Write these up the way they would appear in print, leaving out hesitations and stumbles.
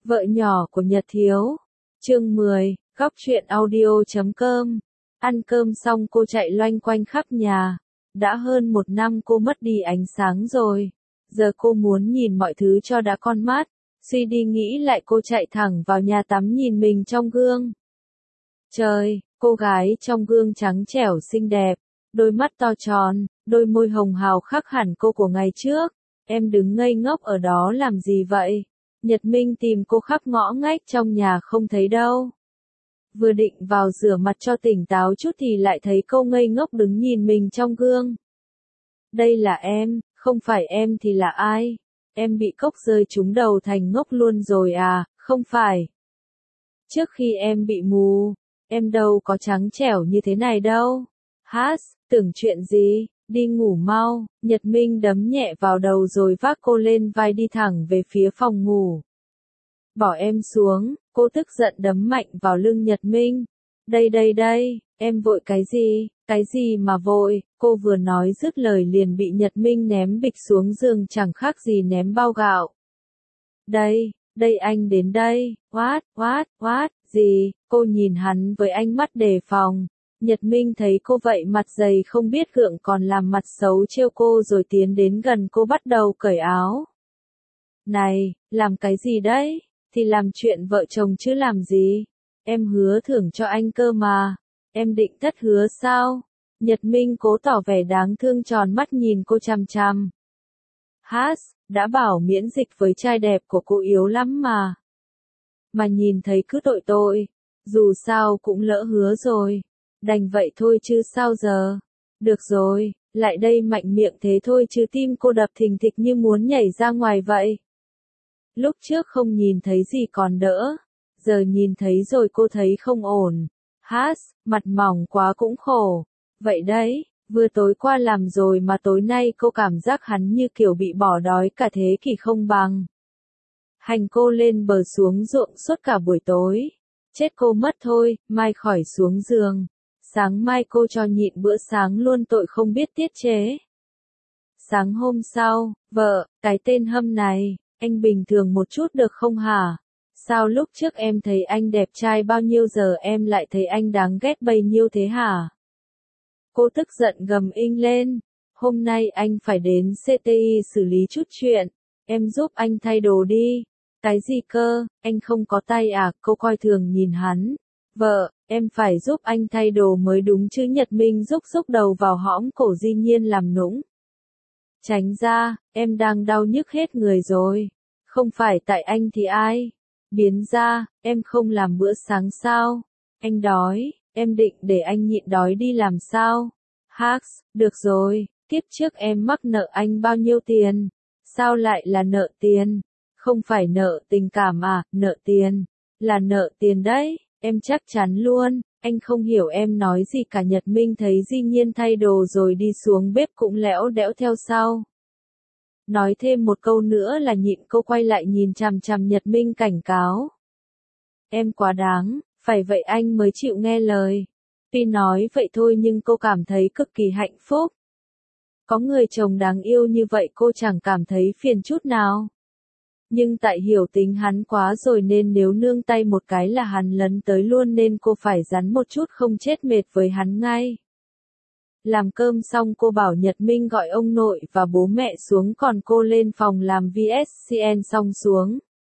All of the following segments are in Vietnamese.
Vợ nhỏ của Nhật Thiếu. Chương 10, góc truyện audio.com. Ăn cơm xong cô chạy loanh quanh khắp nhà. Đã hơn 1 năm cô mất đi ánh sáng rồi. Giờ cô muốn nhìn mọi thứ cho đã con mắt. Suy đi nghĩ lại cô chạy thẳng vào nhà tắm nhìn mình trong gương. Trời, cô gái trong gương trắng trẻo xinh đẹp. Đôi mắt to tròn, đôi môi hồng hào khác hẳn cô của ngày trước. Em đứng ngây ngốc ở đó làm gì vậy? Nhật Minh tìm cô khắp ngõ ngách trong nhà không thấy đâu. Vừa định vào rửa mặt cho tỉnh táo chút thì lại thấy cô ngây ngốc đứng nhìn mình trong gương. Đây là em, không phải em thì là ai? Em bị cốc rơi trúng đầu thành ngốc luôn rồi à, không phải. Trước khi em bị mù, em đâu có trắng trẻo như thế này đâu. Hát, tưởng chuyện gì, đi ngủ mau. Nhật Minh đấm nhẹ vào đầu rồi vác cô lên vai đi thẳng về phía phòng ngủ. Bỏ em xuống, cô tức giận đấm mạnh vào lưng Nhật Minh. Đây, em vội cái gì mà vội, cô vừa nói dứt lời liền bị Nhật Minh ném bịch xuống giường chẳng khác gì ném bao gạo. Đây anh đến đây, what, gì, cô nhìn hắn với ánh mắt đề phòng. Nhật Minh thấy cô vậy mặt dày không biết gượng còn làm mặt xấu trêu cô rồi tiến đến gần cô bắt đầu cởi áo. Này, làm cái gì đấy? Thì làm chuyện vợ chồng chứ làm gì? Em hứa thưởng cho anh cơ mà. Em định thất hứa sao? Nhật Minh cố tỏ vẻ đáng thương tròn mắt nhìn cô chằm chằm. Hát, đã bảo miễn dịch với trai đẹp của cô yếu lắm mà. Mà nhìn thấy cứ tội, dù sao cũng lỡ hứa rồi. Đành vậy thôi chứ sao giờ. Được rồi, lại đây mạnh miệng thế thôi chứ tim cô đập thình thịch như muốn nhảy ra ngoài vậy. Lúc trước không nhìn thấy gì còn đỡ. Giờ nhìn thấy rồi cô thấy không ổn. Hát, mặt mỏng quá cũng khổ. Vậy đấy, vừa tối qua làm rồi mà tối nay cô cảm giác hắn như kiểu bị bỏ đói cả thế kỷ không bằng. Hành cô lên bờ xuống ruộng suốt cả buổi tối. Chết cô mất thôi, mai khỏi xuống giường. Sáng mai cô cho nhịn bữa sáng luôn tội không biết tiết chế. Sáng hôm sau, vợ, cái tên Hâm này, anh bình thường một chút được không hả? Sao lúc trước em thấy anh đẹp trai bao nhiêu giờ em lại thấy anh đáng ghét bấy nhiêu thế hả? Cô tức giận gầm inh lên. Hôm nay anh phải đến CTI xử lý chút chuyện. Em giúp anh thay đồ đi. Cái gì cơ, anh không có tay à? Cô coi thường nhìn hắn. Vợ, em phải giúp anh thay đồ mới đúng chứ. Nhật Minh rúc đầu vào hõm cổ Di Nhiên làm nũng. Tránh ra, em đang đau nhức hết người rồi. Không phải tại anh thì ai? Biến ra, em không làm bữa sáng sao? Anh đói, em định để anh nhịn đói đi làm sao? Hax, được rồi, kiếp trước em mắc nợ anh bao nhiêu tiền? Sao lại là nợ tiền? Không phải nợ tình cảm à, nợ tiền. Là nợ tiền đấy, em chắc chắn luôn, anh không hiểu em nói gì cả. Nhật Minh thấy Di Nhiên thay đồ rồi đi xuống bếp cũng lẽo đẽo theo sau. Nói thêm một câu nữa là nhịn. Cô quay lại nhìn chằm chằm Nhật Minh cảnh cáo. Em quá đáng, phải vậy anh mới chịu nghe lời. Tuy nói vậy thôi nhưng cô cảm thấy cực kỳ hạnh phúc. Có người chồng đáng yêu như vậy cô chẳng cảm thấy phiền chút nào. Nhưng tại hiểu tính hắn quá rồi nên nếu nương tay một cái là hắn lấn tới luôn nên cô phải rắn một chút không chết mệt với hắn ngay. Làm cơm xong cô bảo Nhật Minh gọi ông nội và bố mẹ xuống còn cô lên phòng làm VSCN xong xuống.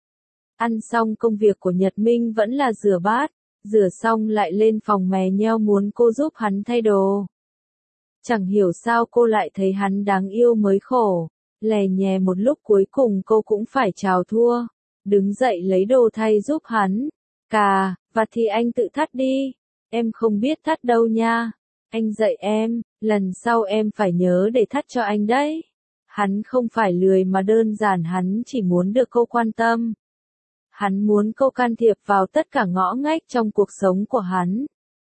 Ăn xong công việc của Nhật Minh vẫn là rửa bát, rửa xong lại lên phòng mè nheo muốn cô giúp hắn thay đồ. Chẳng hiểu sao cô lại thấy hắn đáng yêu mới khổ, lè nhè một lúc cuối cùng cô cũng phải chào thua, đứng dậy lấy đồ thay giúp hắn. Và thì anh tự thắt đi, em không biết thắt đâu nha. Anh dạy em, lần sau em phải nhớ để thắt cho anh đấy. Hắn không phải lười mà đơn giản hắn chỉ muốn được cô quan tâm. Hắn muốn cô can thiệp vào tất cả ngõ ngách trong cuộc sống của hắn.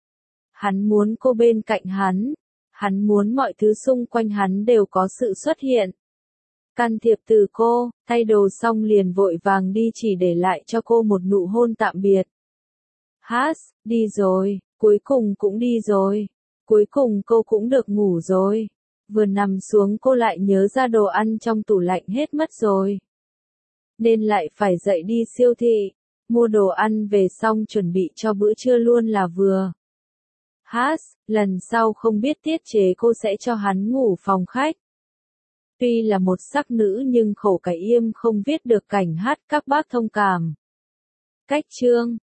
Hắn muốn cô bên cạnh hắn. Hắn muốn mọi thứ xung quanh hắn đều có sự xuất hiện. Can thiệp từ cô, thay đồ xong liền vội vàng đi chỉ để lại cho cô một nụ hôn tạm biệt. Hát, đi rồi, cuối cùng cũng đi rồi. Cuối cùng cô cũng được ngủ rồi. Vừa nằm xuống cô lại nhớ ra đồ ăn trong tủ lạnh hết mất rồi. nên lại phải dậy đi siêu thị, mua đồ ăn về xong chuẩn bị cho bữa trưa luôn là vừa. Lần sau không biết tiết chế cô sẽ cho hắn ngủ phòng khách. Tuy là một sắc nữ nhưng Khổ Cái Im không viết được cảnh hát các bác thông cảm. Cách chương